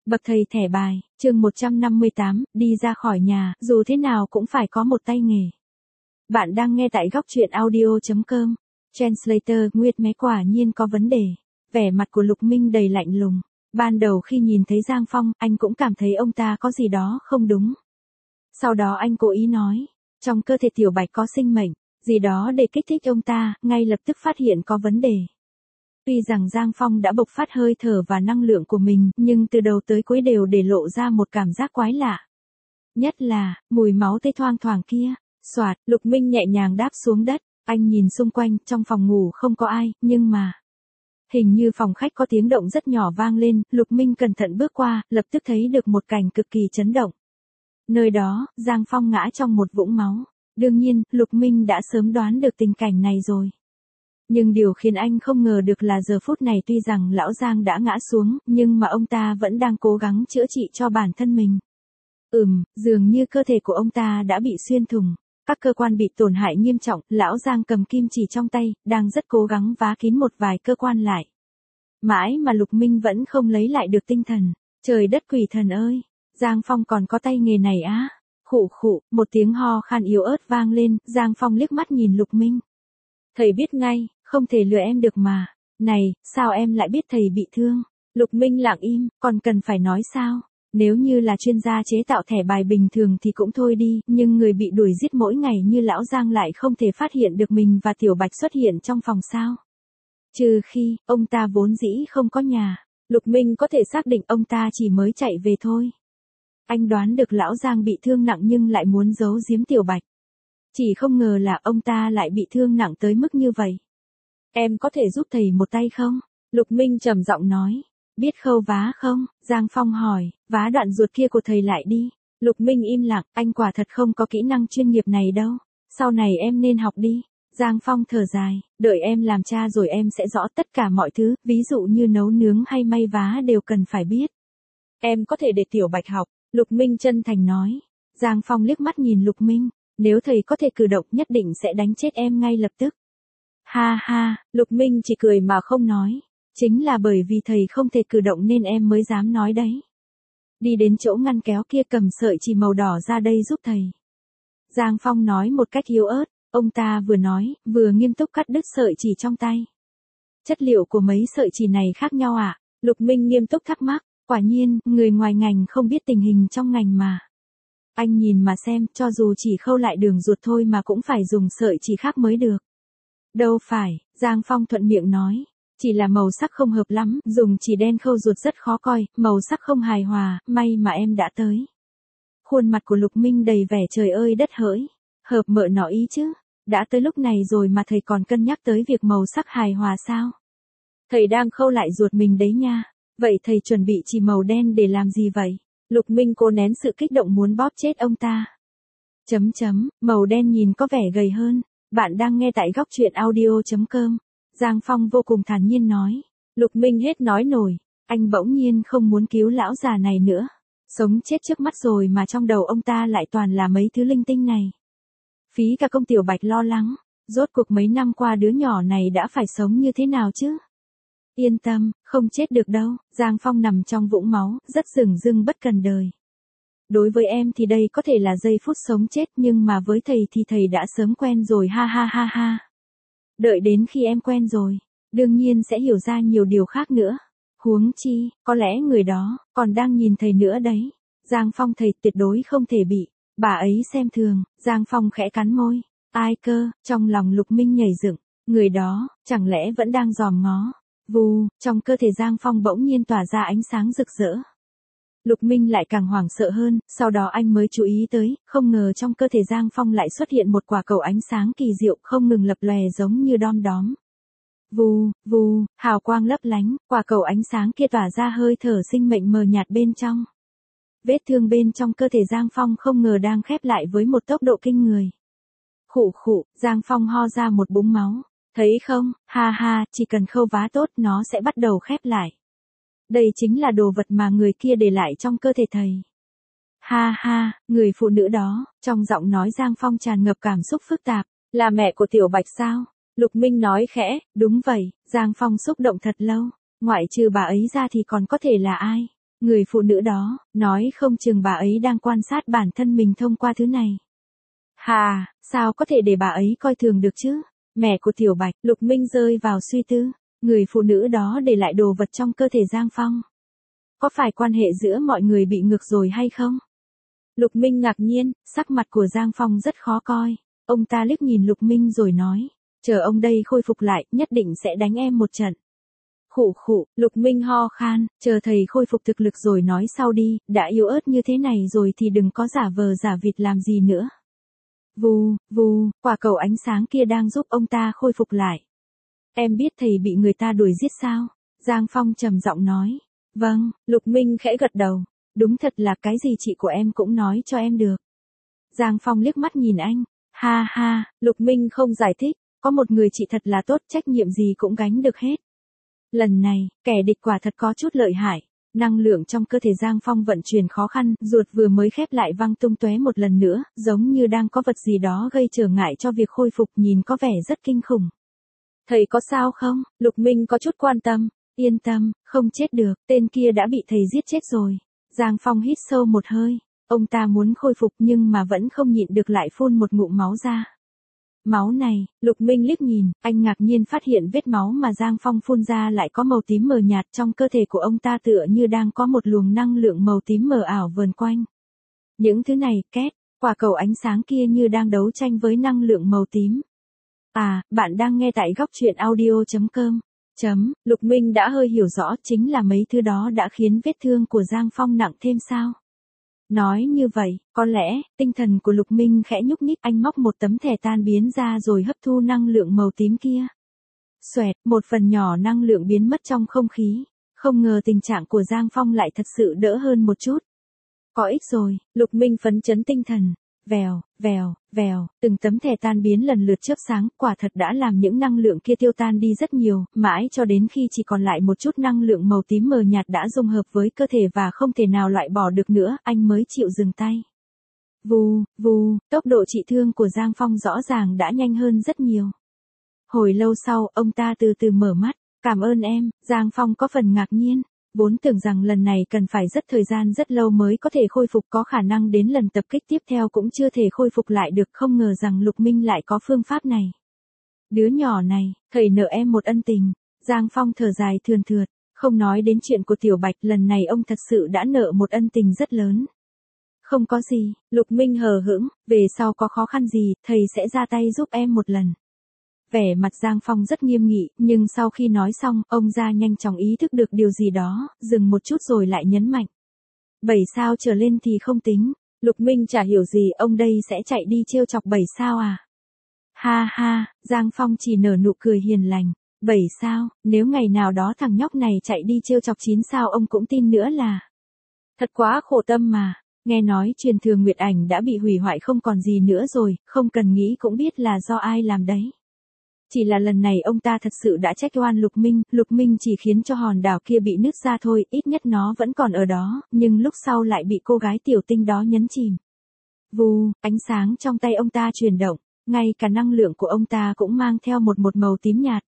Bậc thầy thẻ bài, chương 158, đi ra khỏi nhà, dù thế nào cũng phải có một tay nghề. Bạn đang nghe tại góc truyện audio.com. Translator, Nguyệt Mé quả nhiên có vấn đề. Vẻ mặt của Lục Minh đầy lạnh lùng. Ban đầu khi nhìn thấy Giang Phong, anh cũng cảm thấy ông ta có gì đó không đúng. Sau đó anh cố ý nói, trong cơ thể Tiểu Bạch có sinh mệnh, gì đó để kích thích ông ta, ngay lập tức phát hiện có vấn đề. Tuy rằng Giang Phong đã bộc phát hơi thở và năng lượng của mình, nhưng từ đầu tới cuối đều để lộ ra một cảm giác quái lạ. Nhất là, mùi máu tươi thoang thoảng kia. Soạt, Lục Minh nhẹ nhàng đáp xuống đất, anh nhìn xung quanh, trong phòng ngủ không có ai, nhưng mà... Hình như phòng khách có tiếng động rất nhỏ vang lên, Lục Minh cẩn thận bước qua, lập tức thấy được một cảnh cực kỳ chấn động. Nơi đó, Giang Phong ngã trong một vũng máu. Đương nhiên, Lục Minh đã sớm đoán được tình cảnh này rồi. Nhưng điều khiến anh không ngờ được là giờ phút này tuy rằng lão Giang đã ngã xuống, nhưng mà ông ta vẫn đang cố gắng chữa trị cho bản thân mình. Dường như cơ thể của ông ta đã bị xuyên thủng, các cơ quan bị tổn hại nghiêm trọng, lão Giang cầm kim chỉ trong tay, đang rất cố gắng vá kín một vài cơ quan lại. Mãi mà Lục Minh vẫn không lấy lại được tinh thần. Trời đất quỷ thần ơi, Giang Phong còn có tay nghề này á. Khụ khụ, một tiếng ho khan yếu ớt vang lên, Giang Phong liếc mắt nhìn Lục Minh. Thầy biết ngay, không thể lừa em được mà. Này, sao em lại biết thầy bị thương? Lục Minh lặng im, còn cần phải nói sao? Nếu như là chuyên gia chế tạo thẻ bài bình thường thì cũng thôi đi, nhưng người bị đuổi giết mỗi ngày như lão Giang lại không thể phát hiện được mình và Tiểu Bạch xuất hiện trong phòng sao? Trừ khi, ông ta vốn dĩ không có nhà. Lục Minh có thể xác định ông ta chỉ mới chạy về thôi. Anh đoán được lão Giang bị thương nặng nhưng lại muốn giấu giếm Tiểu Bạch. Chỉ không ngờ là ông ta lại bị thương nặng tới mức như vậy. Em có thể giúp thầy một tay không? Lục Minh trầm giọng nói. Biết khâu vá không? Giang Phong hỏi, vá đoạn ruột kia của thầy lại đi. Lục Minh im lặng, anh quả thật không có kỹ năng chuyên nghiệp này đâu. Sau này em nên học đi. Giang Phong thở dài, đợi em làm cha rồi em sẽ rõ tất cả mọi thứ, ví dụ như nấu nướng hay may vá đều cần phải biết. Em có thể để Tiểu Bạch học, Lục Minh chân thành nói. Giang Phong liếc mắt nhìn Lục Minh, nếu thầy có thể cử động nhất định sẽ đánh chết em ngay lập tức. Ha ha, Lục Minh chỉ cười mà không nói. Chính là bởi vì thầy không thể cử động nên em mới dám nói đấy. Đi đến chỗ ngăn kéo kia cầm sợi chỉ màu đỏ ra đây giúp thầy. Giang Phong nói một cách yếu ớt, ông ta vừa nói, vừa nghiêm túc cắt đứt sợi chỉ trong tay. Chất liệu của mấy sợi chỉ này khác nhau à? Lục Minh nghiêm túc thắc mắc, quả nhiên, người ngoài ngành không biết tình hình trong ngành mà. Anh nhìn mà xem, cho dù chỉ khâu lại đường ruột thôi mà cũng phải dùng sợi chỉ khác mới được. Đâu phải, Giang Phong thuận miệng nói. Chỉ là màu sắc không hợp lắm, dùng chỉ đen khâu ruột rất khó coi, màu sắc không hài hòa, may mà em đã tới. Khuôn mặt của Lục Minh đầy vẻ trời ơi đất hỡi, hợp mợ nó ý chứ, đã tới lúc này rồi mà thầy còn cân nhắc tới việc màu sắc hài hòa sao? Thầy đang khâu lại ruột mình đấy nha, vậy thầy chuẩn bị chỉ màu đen để làm gì vậy? Lục Minh cố nén sự kích động muốn bóp chết ông ta. Màu đen nhìn có vẻ gầy hơn, bạn đang nghe tại góc truyện audio.com. Giang Phong vô cùng thản nhiên nói. Lục Minh hết nói nổi, anh bỗng nhiên không muốn cứu lão già này nữa. Sống chết trước mắt rồi mà trong đầu ông ta lại toàn là mấy thứ linh tinh này. Phí cả công Tiểu Bạch lo lắng, rốt cuộc mấy năm qua đứa nhỏ này đã phải sống như thế nào chứ? Yên tâm, không chết được đâu, Giang Phong nằm trong vũng máu, rất dửng dưng bất cần đời. Đối với em thì đây có thể là giây phút sống chết nhưng mà với thầy thì thầy đã sớm quen rồi ha ha ha ha. Đợi đến khi em quen rồi, đương nhiên sẽ hiểu ra nhiều điều khác nữa. Huống chi, có lẽ người đó, còn đang nhìn thầy nữa đấy. Giang Phong thầy tuyệt đối không thể bị, bà ấy xem thường, Giang Phong khẽ cắn môi. Ai cơ, trong lòng Lục Minh nhảy dựng, người đó, chẳng lẽ vẫn đang dòm ngó. Vù, trong cơ thể Giang Phong bỗng nhiên tỏa ra ánh sáng rực rỡ. Lục Minh lại càng hoảng sợ hơn, sau đó anh mới chú ý tới, không ngờ trong cơ thể Giang Phong lại xuất hiện một quả cầu ánh sáng kỳ diệu không ngừng lập lòe giống như đom đóm. Vù, hào quang lấp lánh, quả cầu ánh sáng kia tỏa ra hơi thở sinh mệnh mờ nhạt bên trong. Vết thương bên trong cơ thể Giang Phong không ngờ đang khép lại với một tốc độ kinh người. Khụ khụ, Giang Phong ho ra một búng máu. Thấy không, ha ha, chỉ cần khâu vá tốt nó sẽ bắt đầu khép lại. Đây chính là đồ vật mà người kia để lại trong cơ thể thầy. Ha ha, người phụ nữ đó, trong giọng nói Giang Phong tràn ngập cảm xúc phức tạp, là mẹ của Tiểu Bạch sao? Lục Minh nói khẽ, đúng vậy, Giang Phong xúc động thật lâu, ngoại trừ bà ấy ra thì còn có thể là ai? Người phụ nữ đó, nói không chừng bà ấy đang quan sát bản thân mình thông qua thứ này. Hà, sao có thể để bà ấy coi thường được chứ? Mẹ của Tiểu Bạch, Lục Minh rơi vào suy tư. Người phụ nữ đó để lại đồ vật trong cơ thể Giang Phong. Có phải quan hệ giữa mọi người bị ngược rồi hay không? Lục Minh ngạc nhiên, sắc mặt của Giang Phong rất khó coi. Ông ta liếc nhìn Lục Minh rồi nói, chờ ông đây khôi phục lại, nhất định sẽ đánh em một trận. Khụ khụ, Lục Minh ho khan, chờ thầy khôi phục thực lực rồi nói sau đi, đã yếu ớt như thế này rồi thì đừng có giả vờ giả vịt làm gì nữa. Vù, vù, quả cầu ánh sáng kia đang giúp ông ta khôi phục lại. Em biết thầy bị người ta đuổi giết sao? Giang Phong trầm giọng nói. Vâng, Lục Minh khẽ gật đầu. Đúng thật là cái gì chị của em cũng nói cho em được. Giang Phong liếc mắt nhìn anh. Ha ha, Lục Minh không giải thích. Có một người chị thật là tốt, trách nhiệm gì cũng gánh được hết. Lần này, kẻ địch quả thật có chút lợi hại. Năng lượng trong cơ thể Giang Phong vận chuyển khó khăn, ruột vừa mới khép lại văng tung tóe một lần nữa, giống như đang có vật gì đó gây trở ngại cho việc khôi phục, nhìn có vẻ rất kinh khủng. Thầy có sao không? Lục Minh có chút quan tâm. Yên tâm, không chết được, tên kia đã bị thầy giết chết rồi. Giang Phong hít sâu một hơi. Ông ta muốn khôi phục nhưng mà vẫn không nhịn được lại phun một ngụm máu ra. Máu này, Lục Minh liếc nhìn, anh ngạc nhiên phát hiện vết máu mà Giang Phong phun ra lại có màu tím mờ nhạt, trong cơ thể của ông ta tựa như đang có một luồng năng lượng màu tím mờ ảo vờn quanh. Những thứ này, két, quả cầu ánh sáng kia như đang đấu tranh với năng lượng màu tím. À, bạn đang nghe tại góc truyện audio.com. Lục Minh đã hơi hiểu rõ, chính là mấy thứ đó đã khiến vết thương của Giang Phong nặng thêm sao? Nói như vậy, có lẽ, tinh thần của Lục Minh khẽ nhúc nhích, anh móc một tấm thẻ tan biến ra rồi hấp thu năng lượng màu tím kia. Xoẹt, một phần nhỏ năng lượng biến mất trong không khí. Không ngờ tình trạng của Giang Phong lại thật sự đỡ hơn một chút. Có ích rồi, Lục Minh phấn chấn tinh thần. Vèo, vèo, vèo, từng tấm thẻ tan biến lần lượt chớp sáng, quả thật đã làm những năng lượng kia tiêu tan đi rất nhiều, mãi cho đến khi chỉ còn lại một chút năng lượng màu tím mờ nhạt đã dung hợp với cơ thể và không thể nào loại bỏ được nữa, anh mới chịu dừng tay. Vù, vù, tốc độ trị thương của Giang Phong rõ ràng đã nhanh hơn rất nhiều. Hồi lâu sau, ông ta từ từ mở mắt, cảm ơn em, Giang Phong có phần ngạc nhiên. Vốn tưởng rằng lần này cần phải thời gian rất lâu mới có thể khôi phục, có khả năng đến lần tập kích tiếp theo cũng chưa thể khôi phục lại được, không ngờ rằng Lục Minh lại có phương pháp này. Đứa nhỏ này, thầy nợ em một ân tình. Giang Phong thở dài thườn thượt, không nói đến chuyện của Tiểu Bạch, lần này ông thật sự đã nợ một ân tình rất lớn. Không có gì, Lục Minh hờ hững, về sau có khó khăn gì, thầy sẽ ra tay giúp em một lần. Vẻ mặt Giang Phong rất nghiêm nghị, nhưng sau khi nói xong, ông ra nhanh chóng ý thức được điều gì đó, dừng một chút rồi lại nhấn mạnh. 7 sao trở lên thì không tính. Lục Minh chả hiểu gì, ông đây sẽ chạy đi trêu chọc 7 sao à? Ha ha, Giang Phong chỉ nở nụ cười hiền lành. 7 sao, nếu ngày nào đó thằng nhóc này chạy đi trêu chọc 9 sao ông cũng tin nữa là. Thật quá khổ tâm mà. Nghe nói truyền thừa Nguyệt Ảnh đã bị hủy hoại không còn gì nữa rồi, không cần nghĩ cũng biết là do ai làm đấy. Chỉ là lần này ông ta thật sự đã trách oan Lục Minh chỉ khiến cho hòn đảo kia bị nứt ra thôi, ít nhất nó vẫn còn ở đó, nhưng lúc sau lại bị cô gái tiểu tinh đó nhấn chìm. Vù, ánh sáng trong tay ông ta chuyển động, ngay cả năng lượng của ông ta cũng mang theo một màu tím nhạt.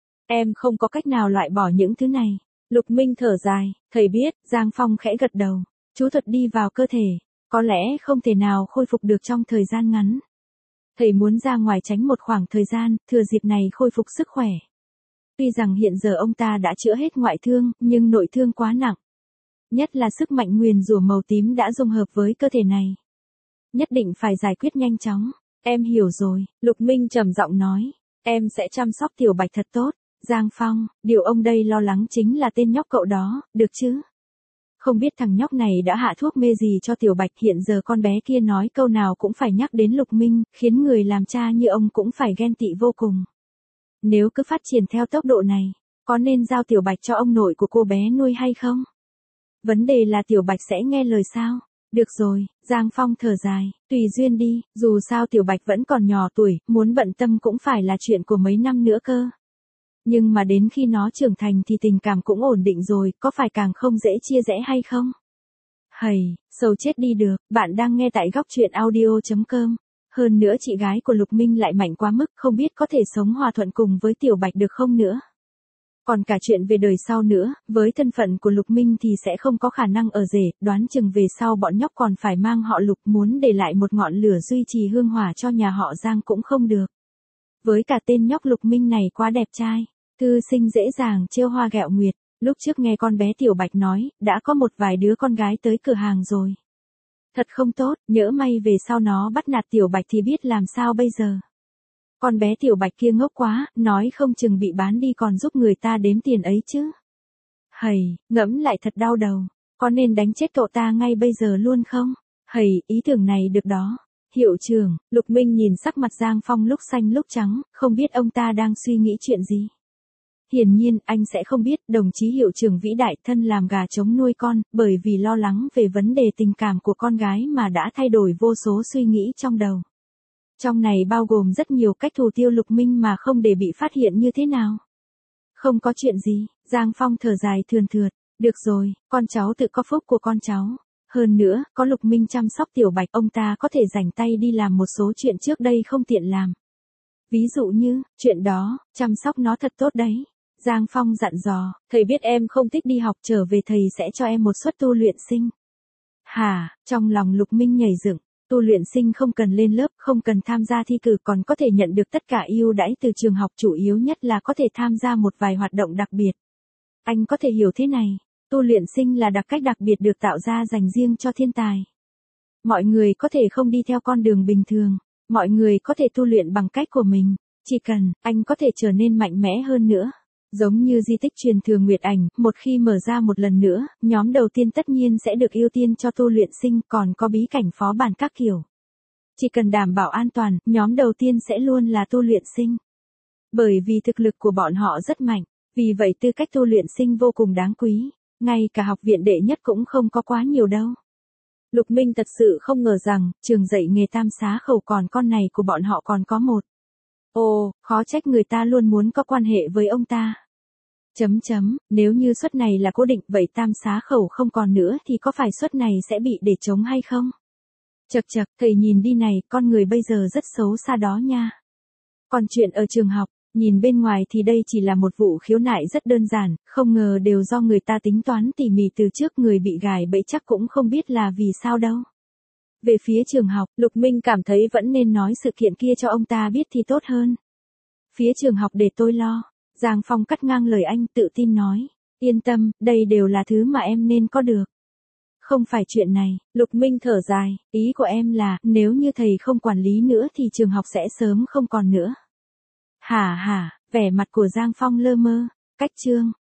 Em không có cách nào loại bỏ những thứ này. Lục Minh thở dài, thầy biết, Giang Phong khẽ gật đầu. Chú thuật đi vào cơ thể, có lẽ không thể nào khôi phục được trong thời gian ngắn. Thầy muốn ra ngoài tránh một khoảng thời gian, thừa dịp này khôi phục sức khỏe. Tuy rằng hiện giờ ông ta đã chữa hết ngoại thương, nhưng nội thương quá nặng. Nhất là sức mạnh nguyền rủa màu tím đã dung hợp với cơ thể này. Nhất định phải giải quyết nhanh chóng. Em hiểu rồi, Lục Minh trầm giọng nói. Em sẽ chăm sóc Tiểu Bạch thật tốt. Giang Phong, điều ông đây lo lắng chính là tên nhóc cậu đó, được chứ? Không biết thằng nhóc này đã hạ thuốc mê gì cho Tiểu Bạch, hiện giờ con bé kia nói câu nào cũng phải nhắc đến Lục Minh, khiến người làm cha như ông cũng phải ghen tị vô cùng. Nếu cứ phát triển theo tốc độ này, có nên giao Tiểu Bạch cho ông nội của cô bé nuôi hay không? Vấn đề là Tiểu Bạch sẽ nghe lời sao? Được rồi, Giang Phong thở dài, tùy duyên đi, dù sao Tiểu Bạch vẫn còn nhỏ tuổi, muốn bận tâm cũng phải là chuyện của mấy năm nữa cơ. Nhưng mà đến khi nó trưởng thành thì tình cảm cũng ổn định rồi, có phải càng không dễ chia rẽ hay không? Hầy, sầu chết đi được, bạn đang nghe tại góc truyện audio.com. Hơn nữa chị gái của Lục Minh lại mạnh quá mức, không biết có thể sống hòa thuận cùng với Tiểu Bạch được không nữa. Còn cả chuyện về đời sau nữa, với thân phận của Lục Minh thì sẽ không có khả năng ở rể, đoán chừng về sau bọn nhóc còn phải mang họ Lục, muốn để lại một ngọn lửa duy trì hương hỏa cho nhà họ Giang cũng không được. Với cả tên nhóc Lục Minh này quá đẹp trai, thư sinh dễ dàng trêu hoa ghẹo nguyệt, lúc trước nghe con bé Tiểu Bạch nói, đã có một vài đứa con gái tới cửa hàng rồi. Thật không tốt, nhỡ may về sau nó bắt nạt Tiểu Bạch thì biết làm sao bây giờ. Con bé Tiểu Bạch kia ngốc quá, nói không chừng bị bán đi còn giúp người ta đếm tiền ấy chứ. Hầy, ngẫm lại thật đau đầu, có nên đánh chết cậu ta ngay bây giờ luôn không? Hầy, ý tưởng này được đó. Hiệu trưởng, Lục Minh nhìn sắc mặt Giang Phong lúc xanh lúc trắng, không biết ông ta đang suy nghĩ chuyện gì. Hiển nhiên, anh sẽ không biết, đồng chí hiệu trưởng vĩ đại thân làm gà trống nuôi con, bởi vì lo lắng về vấn đề tình cảm của con gái mà đã thay đổi vô số suy nghĩ trong đầu. Trong này bao gồm rất nhiều cách thủ tiêu Lục Minh mà không để bị phát hiện như thế nào. Không có chuyện gì, Giang Phong thở dài thườn thượt, được rồi, con cháu tự có phúc của con cháu. Hơn nữa, có Lục Minh chăm sóc Tiểu Bạch, ông ta có thể rảnh tay đi làm một số chuyện trước đây không tiện làm. Ví dụ như, chuyện đó, chăm sóc nó thật tốt đấy. Giang Phong dặn dò, thầy biết em không thích đi học, trở về thầy sẽ cho em một suất tu luyện sinh. Hả, trong lòng Lục Minh nhảy dựng, tu luyện sinh không cần lên lớp, không cần tham gia thi cử, còn có thể nhận được tất cả ưu đãi từ trường học, chủ yếu nhất là có thể tham gia một vài hoạt động đặc biệt. Anh có thể hiểu thế này, tu luyện sinh là đặc cách đặc biệt được tạo ra dành riêng cho thiên tài. Mọi người có thể không đi theo con đường bình thường, mọi người có thể tu luyện bằng cách của mình, chỉ cần anh có thể trở nên mạnh mẽ hơn nữa. Giống như di tích truyền thừa Nguyệt Ảnh, một khi mở ra một lần nữa, nhóm đầu tiên tất nhiên sẽ được ưu tiên cho tu luyện sinh, còn có bí cảnh phó bản các kiểu. Chỉ cần đảm bảo an toàn, nhóm đầu tiên sẽ luôn là tu luyện sinh. Bởi vì thực lực của bọn họ rất mạnh, vì vậy tư cách tu luyện sinh vô cùng đáng quý, ngay cả học viện đệ nhất cũng không có quá nhiều đâu. Lục Minh thật sự không ngờ rằng, trường dạy nghề Tam Xá Khẩu còn con này của bọn họ còn có một. Ồ, khó trách người ta luôn muốn có quan hệ với ông ta. Nếu như suất này là cố định, vậy Tam Xá Khẩu không còn nữa thì có phải suất này sẽ bị để trống hay không? Chậc, thầy nhìn đi này, con người bây giờ rất xấu xa đó nha. Còn chuyện ở trường học, nhìn bên ngoài thì đây chỉ là một vụ khiếu nại rất đơn giản, không ngờ đều do người ta tính toán tỉ mỉ từ trước, người bị gài bẫy chắc cũng không biết là vì sao đâu. Về phía trường học, Lục Minh cảm thấy vẫn nên nói sự kiện kia cho ông ta biết thì tốt hơn. Phía trường học để tôi lo. Giang Phong cắt ngang lời anh, tự tin nói. Yên tâm, đây đều là thứ mà em nên có được. Không phải chuyện này, Lục Minh thở dài, ý của em là, nếu như thầy không quản lý nữa thì trường học sẽ sớm không còn nữa. Hả, vẻ mặt của Giang Phong lơ mơ, cách chương.